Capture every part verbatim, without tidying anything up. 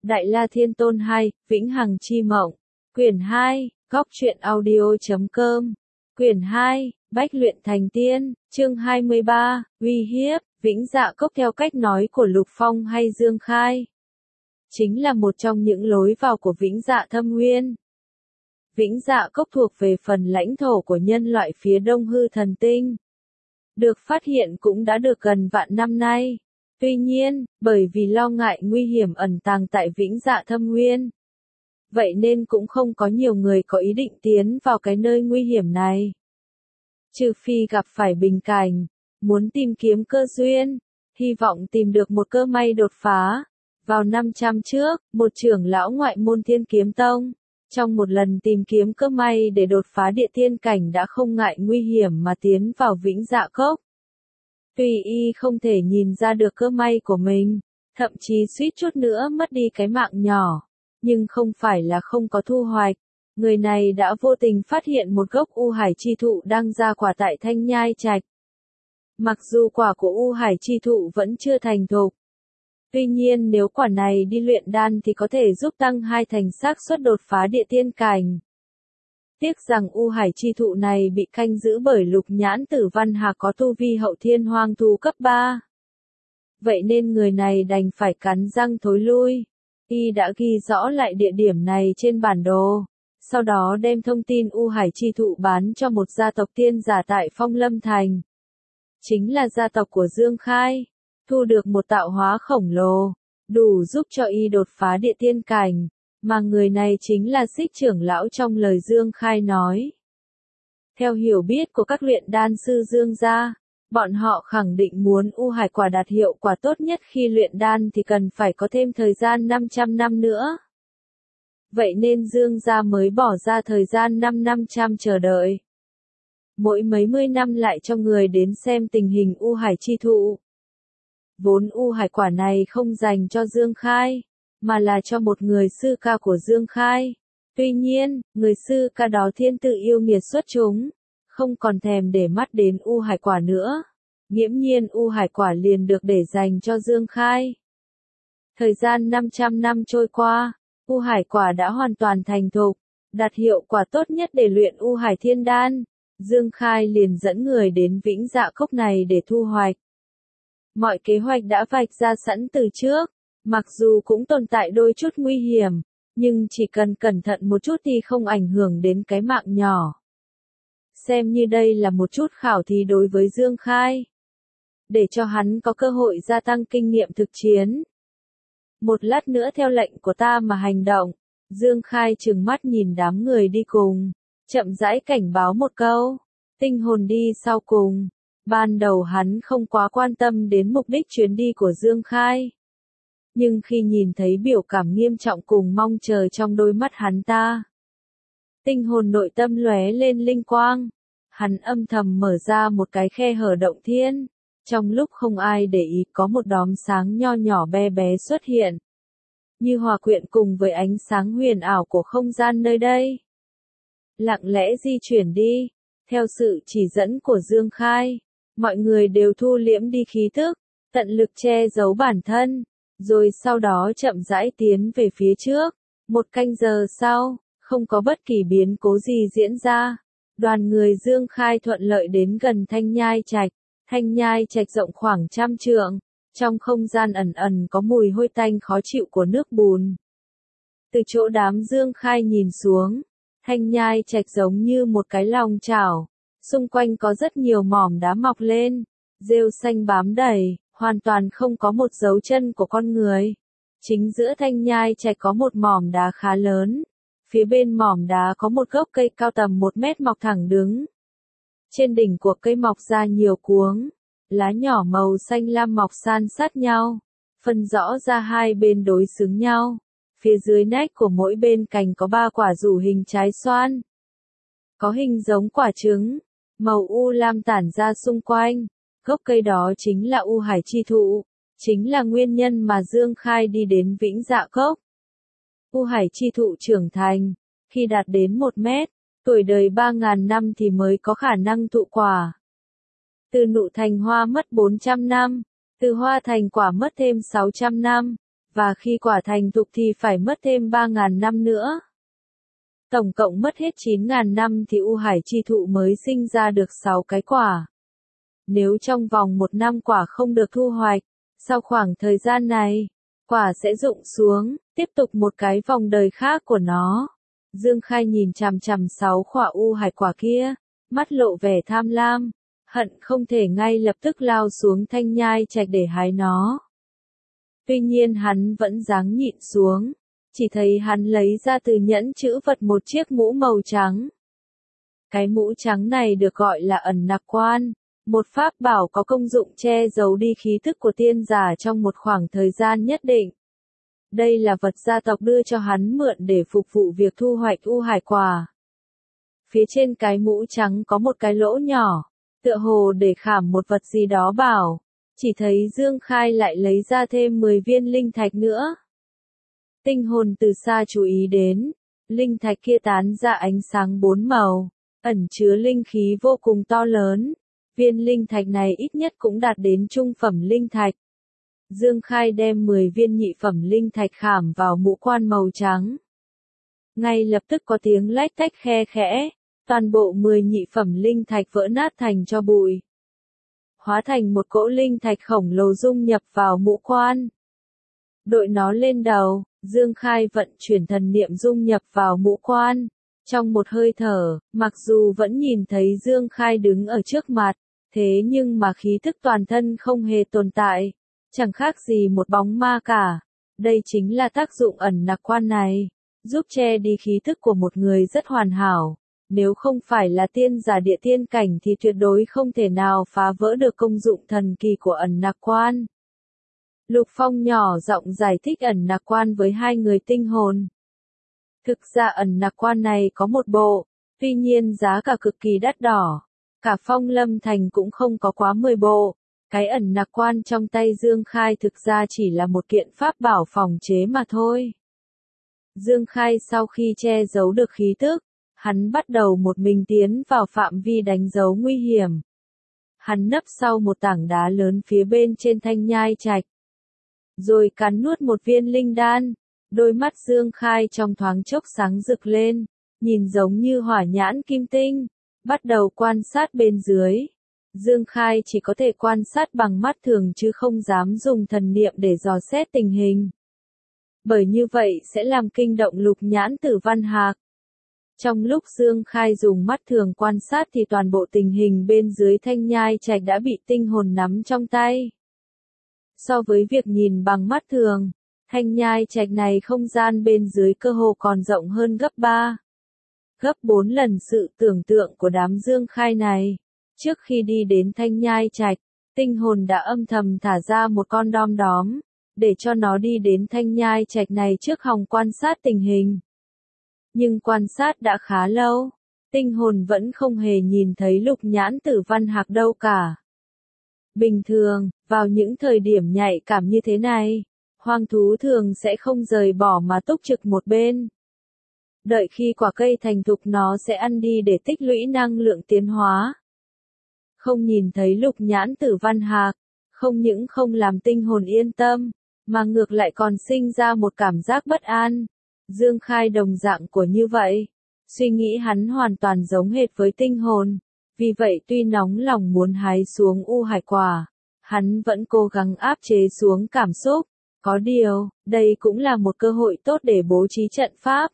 Đại La Thiên Tôn hai, Vĩnh Hằng Chi Mộng. Quyển hai, góc truyện audio chấm com. Quyển hai, Bách luyện thành tiên, chương hai mươi ba, uy hiếp, Vĩnh Dạ Cốc theo cách nói của Lục Phong hay Dương Khai. Chính là một trong những lối vào của Vĩnh Dạ Thâm Nguyên. Vĩnh Dạ Cốc thuộc về phần lãnh thổ của nhân loại phía đông hư thần tinh. Được phát hiện cũng đã được gần vạn năm nay. Tuy nhiên, bởi vì lo ngại nguy hiểm ẩn tàng tại Vĩnh Dạ Thâm Nguyên, vậy nên cũng không có nhiều người có ý định tiến vào cái nơi nguy hiểm này. Trừ phi gặp phải bình cảnh, muốn tìm kiếm cơ duyên, hy vọng tìm được một cơ may đột phá. Vào năm trăm trước, một trưởng lão ngoại môn Thiên Kiếm Tông, trong một lần tìm kiếm cơ may để đột phá địa thiên cảnh đã không ngại nguy hiểm mà tiến vào Vĩnh Dạ Cốc. Tuy y không thể nhìn ra được cơ may của mình, thậm chí suýt chút nữa mất đi cái mạng nhỏ, nhưng không phải là không có thu hoạch. Người này đã vô tình phát hiện một gốc U Hải Chi Thụ đang ra quả tại Thanh Nhai Trạch. Mặc dù quả của U Hải Chi Thụ vẫn chưa thành thục, tuy nhiên nếu quả này đi luyện đan thì có thể giúp tăng hai thành xác suất đột phá địa thiên cảnh. Tiếc rằng U Hải Chi Thụ này bị canh giữ bởi Lục Nhãn Tử Văn Hạc có tu vi hậu thiên hoang thú cấp ba. Vậy nên người này đành phải cắn răng thối lui. Y đã ghi rõ lại địa điểm này trên bản đồ, sau đó đem thông tin U Hải Chi Thụ bán cho một gia tộc tiên giả tại Phong Lâm Thành. Chính là gia tộc của Dương Khai, thu được một tạo hóa khổng lồ, đủ giúp cho y đột phá địa thiên cảnh. Mà người này chính là Xích trưởng lão trong lời Dương Khai nói. Theo hiểu biết của các luyện đan sư Dương gia, bọn họ khẳng định muốn U Hải quả đạt hiệu quả tốt nhất khi luyện đan thì cần phải có thêm thời gian năm trăm năm nữa. Vậy nên Dương gia mới bỏ ra thời gian năm năm trăm chờ đợi. Mỗi mấy mươi năm lại cho người đến xem tình hình U Hải Chi Thụ. Vốn U Hải quả này không dành cho Dương Khai, mà là cho một người sư ca của Dương Khai. Tuy nhiên, người sư ca đó thiên tự yêu nghiệt xuất chúng, không còn thèm để mắt đến U Hải quả nữa. Nghiễm nhiên U Hải quả liền được để dành cho Dương Khai. Thời gian năm trăm năm trôi qua, U Hải quả đã hoàn toàn thành thục, đạt hiệu quả tốt nhất để luyện U Hải Thiên Đan. Dương Khai liền dẫn người đến Vĩnh Dạ Cốc này để thu hoạch. Mọi kế hoạch đã vạch ra sẵn từ trước. Mặc dù cũng tồn tại đôi chút nguy hiểm, nhưng chỉ cần cẩn thận một chút thì không ảnh hưởng đến cái mạng nhỏ. Xem như đây là một chút khảo thí đối với Dương Khai, để cho hắn có cơ hội gia tăng kinh nghiệm thực chiến. Một lát nữa theo lệnh của ta mà hành động. Dương Khai trừng mắt nhìn đám người đi cùng, chậm rãi cảnh báo một câu. Tinh hồn đi sau cùng. Ban đầu hắn không quá quan tâm đến mục đích chuyến đi của Dương Khai. Nhưng khi nhìn thấy biểu cảm nghiêm trọng cùng mong chờ trong đôi mắt hắn ta, tinh hồn nội tâm lóe lên linh quang. Hắn âm thầm mở ra một cái khe hở động thiên. Trong lúc không ai để ý có một đốm sáng nho nhỏ bé bé xuất hiện, như hòa quyện cùng với ánh sáng huyền ảo của không gian nơi đây. Lặng lẽ di chuyển đi, theo sự chỉ dẫn của Dương Khai, mọi người đều thu liễm đi khí thức, tận lực che giấu bản thân. Rồi sau đó chậm rãi tiến về phía trước. Một canh giờ sau, không có bất kỳ biến cố gì diễn ra. Đoàn người Dương Khai thuận lợi đến gần Thanh Nhai Trạch. Thanh Nhai Trạch rộng khoảng trăm trượng. Trong không gian ẩn ẩn có mùi hôi tanh khó chịu của nước bùn. Từ chỗ đám Dương Khai nhìn xuống, Thanh Nhai Trạch giống như một cái lòng chảo. Xung quanh có rất nhiều mỏm đá mọc lên, rêu xanh bám đầy. Hoàn toàn không có một dấu chân của con người. Chính giữa Thanh Nhai Trạch có một mỏm đá khá lớn. Phía bên mỏm đá có một gốc cây cao tầm một mét mọc thẳng đứng. Trên đỉnh của cây mọc ra nhiều cuống. Lá nhỏ màu xanh lam mọc san sát nhau. Phân rõ ra hai bên đối xứng nhau. Phía dưới nách của mỗi bên cành có ba quả rủ hình trái xoan. Có hình giống quả trứng. Màu u lam tản ra xung quanh. Gốc cây đó chính là U Hải Chi Thụ, chính là nguyên nhân mà Dương Khai đi đến Vĩnh Dạ Cốc. U Hải Chi Thụ trưởng thành, khi đạt đến một mét, tuổi đời ba ngàn năm thì mới có khả năng thụ quả. Từ nụ thành hoa mất bốn trăm năm, từ hoa thành quả mất thêm sáu trăm năm, và khi quả thành thục thì phải mất thêm ba nghìn năm nữa. Tổng cộng mất hết chín nghìn năm thì U Hải chi thụ mới sinh ra được sáu cái quả. Nếu trong vòng một năm quả không được thu hoạch, sau khoảng thời gian này, quả sẽ rụng xuống, tiếp tục một cái vòng đời khác của nó. Dương Khai nhìn chằm chằm sáu quả U Hải quả kia, mắt lộ vẻ tham lam, hận không thể ngay lập tức lao xuống Thanh Nhai Trạch để hái nó. Tuy nhiên hắn vẫn ráng nhịn xuống, chỉ thấy hắn lấy ra từ nhẫn chữ vật một chiếc mũ màu trắng. Cái mũ trắng này được gọi là ẩn nặc quan, một pháp bảo có công dụng che giấu đi khí thức của tiên giả trong một khoảng thời gian nhất định. Đây là vật gia tộc đưa cho hắn mượn để phục vụ việc thu hoạch U Hải quả. Phía trên cái mũ trắng có một cái lỗ nhỏ, tựa hồ để khảm một vật gì đó bảo. Chỉ thấy Dương Khai lại lấy ra thêm mười viên linh thạch nữa. Tinh hồn từ xa chú ý đến, linh thạch kia tán ra ánh sáng bốn màu, ẩn chứa linh khí vô cùng to lớn. Viên linh thạch này ít nhất cũng đạt đến trung phẩm linh thạch. Dương Khai đem mười viên nhị phẩm linh thạch khảm vào mũ quan màu trắng. Ngay lập tức có tiếng lách tách khe khẽ, toàn bộ mười nhị phẩm linh thạch vỡ nát thành tro bụi. Hóa thành một cỗ linh thạch khổng lồ dung nhập vào mũ quan. Đội nó lên đầu, Dương Khai vận chuyển thần niệm dung nhập vào mũ quan. Trong một hơi thở, mặc dù vẫn nhìn thấy Dương Khai đứng ở trước mặt, thế nhưng mà khí thức toàn thân không hề tồn tại, chẳng khác gì một bóng ma cả. Đây chính là tác dụng ẩn nặc quan này, giúp che đi khí thức của một người rất hoàn hảo. Nếu không phải là tiên giả địa tiên cảnh thì tuyệt đối không thể nào phá vỡ được công dụng thần kỳ của ẩn nặc quan. Lục Phong nhỏ giọng giải thích ẩn nặc quan với hai người tinh hồn. Thực ra ẩn nặc quan này có một bộ, tuy nhiên giá cả cực kỳ đắt đỏ. Cả Phong Lâm Thành cũng không có quá mười bộ. Cái ẩn nặc quan trong tay Dương Khai thực ra chỉ là một kiện pháp bảo phòng chế mà thôi. Dương Khai sau khi che giấu được khí tức, hắn bắt đầu một mình tiến vào phạm vi đánh dấu nguy hiểm. Hắn nấp sau một tảng đá lớn phía bên trên Thanh Nhai Trạch, rồi cắn nuốt một viên linh đan. Đôi mắt Dương Khai trong thoáng chốc sáng rực lên, nhìn giống như hỏa nhãn kim tinh, bắt đầu quan sát bên dưới. Dương Khai chỉ có thể quan sát bằng mắt thường chứ không dám dùng thần niệm để dò xét tình hình. Bởi như vậy sẽ làm kinh động Lục Nhãn Tử Văn Hạc. Trong lúc Dương Khai dùng mắt thường quan sát thì toàn bộ tình hình bên dưới Thanh Nhai Trạch đã bị tinh hồn nắm trong tay. So với việc nhìn bằng mắt thường, Thanh Nhai Trạch này không gian bên dưới cơ hồ còn rộng hơn gấp ba, gấp bốn lần sự tưởng tượng của đám Dương Khai này. Trước khi đi đến Thanh Nhai Trạch, tinh hồn đã âm thầm thả ra một con đom đóm, để cho nó đi đến Thanh Nhai Trạch này trước hòng quan sát tình hình. Nhưng quan sát đã khá lâu, tinh hồn vẫn không hề nhìn thấy Lục Nhãn Tử Văn Hạc đâu cả. Bình thường, vào những thời điểm nhạy cảm như thế này, hoang thú thường sẽ không rời bỏ mà túc trực một bên. Đợi khi quả cây thành thục nó sẽ ăn đi để tích lũy năng lượng tiến hóa. Không nhìn thấy Lục Nhãn Tử Văn Hạc, không những không làm tinh hồn yên tâm, mà ngược lại còn sinh ra một cảm giác bất an. Dương Khai đồng dạng của như vậy, suy nghĩ hắn hoàn toàn giống hệt với tinh hồn, vì vậy tuy nóng lòng muốn hái xuống U Hải quả, hắn vẫn cố gắng áp chế xuống cảm xúc. Có điều, đây cũng là một cơ hội tốt để bố trí trận pháp.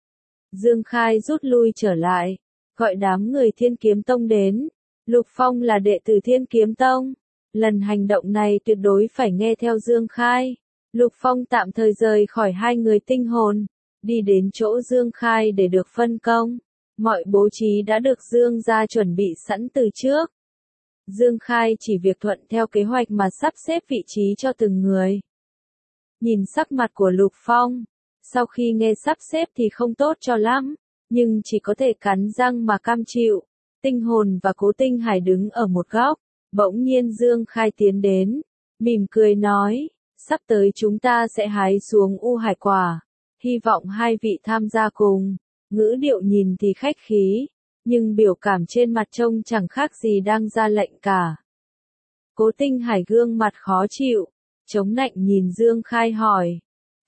Dương Khai rút lui trở lại, gọi đám người Thiên Kiếm Tông đến. Lục Phong là đệ tử Thiên Kiếm Tông, lần hành động này tuyệt đối phải nghe theo Dương Khai. Lục Phong tạm thời rời khỏi hai người tinh hồn, đi đến chỗ Dương Khai để được phân công. Mọi bố trí đã được Dương gia chuẩn bị sẵn từ trước. Dương Khai chỉ việc thuận theo kế hoạch mà sắp xếp vị trí cho từng người. Nhìn sắc mặt của Lục Phong, sau khi nghe sắp xếp thì không tốt cho lắm, nhưng chỉ có thể cắn răng mà cam chịu. Tinh hồn và Cố Tinh Hải đứng ở một góc, bỗng nhiên Dương Khai tiến đến, mỉm cười nói, sắp tới chúng ta sẽ hái xuống U Hải quả, hy vọng hai vị tham gia cùng. Ngữ điệu nhìn thì khách khí, nhưng biểu cảm trên mặt trông chẳng khác gì đang ra lệnh cả. Cố Tinh Hải gương mặt khó chịu, chống nạnh nhìn Dương Khai hỏi,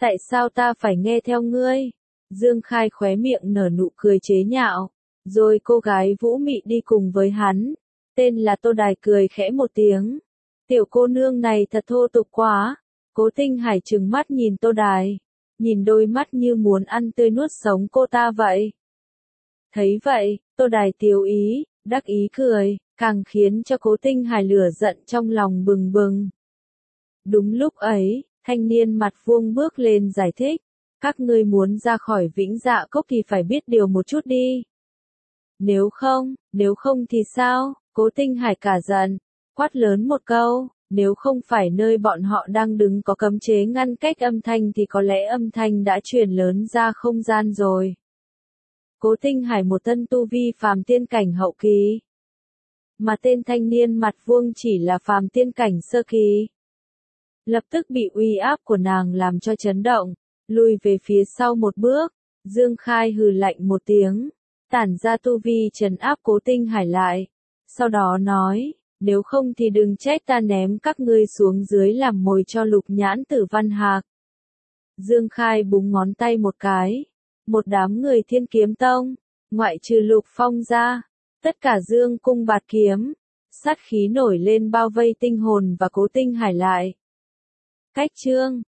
Tại sao ta phải nghe theo ngươi? Dương Khai khóe miệng nở nụ cười chế nhạo. Rồi cô gái Vũ Mị đi cùng với hắn. Tên là Tô Đài cười khẽ một tiếng. Tiểu cô nương này thật thô tục quá. Cố Tinh Hải trừng mắt nhìn Tô Đài. Nhìn đôi mắt như muốn ăn tươi nuốt sống cô ta vậy. Thấy vậy, Tô Đài tiếu ý, đắc ý cười, càng khiến cho Cố Tinh Hải lửa giận trong lòng bừng bừng. Đúng lúc ấy, thanh niên mặt vuông bước lên giải thích. Các ngươi muốn ra khỏi Vĩnh Dạ Cốc thì phải biết điều một chút đi. Nếu không, nếu không thì sao? Cố Tinh Hải cả giận, quát lớn một câu, nếu không phải nơi bọn họ đang đứng có cấm chế ngăn cách âm thanh thì có lẽ âm thanh đã truyền lớn ra không gian rồi. Cố Tinh Hải một thân tu vi phàm tiên cảnh hậu kỳ. Mà tên thanh niên mặt vuông chỉ là phàm tiên cảnh sơ kỳ. Lập tức bị uy áp của nàng làm cho chấn động, lùi về phía sau một bước. Dương Khai hừ lạnh một tiếng, tản ra tu vi trấn áp Cố Tinh Hải lại. Sau đó nói, nếu không thì đừng trách ta ném các ngươi xuống dưới làm mồi cho Lục Nhãn Tử Văn Hạc. Dương Khai búng ngón tay một cái. Một đám người Thiên Kiếm Tông, ngoại trừ Lục Phong ra, tất cả dương cung bạt kiếm, sát khí nổi lên bao vây Tinh Hồn và Cố Tinh Hải lại. Cách chương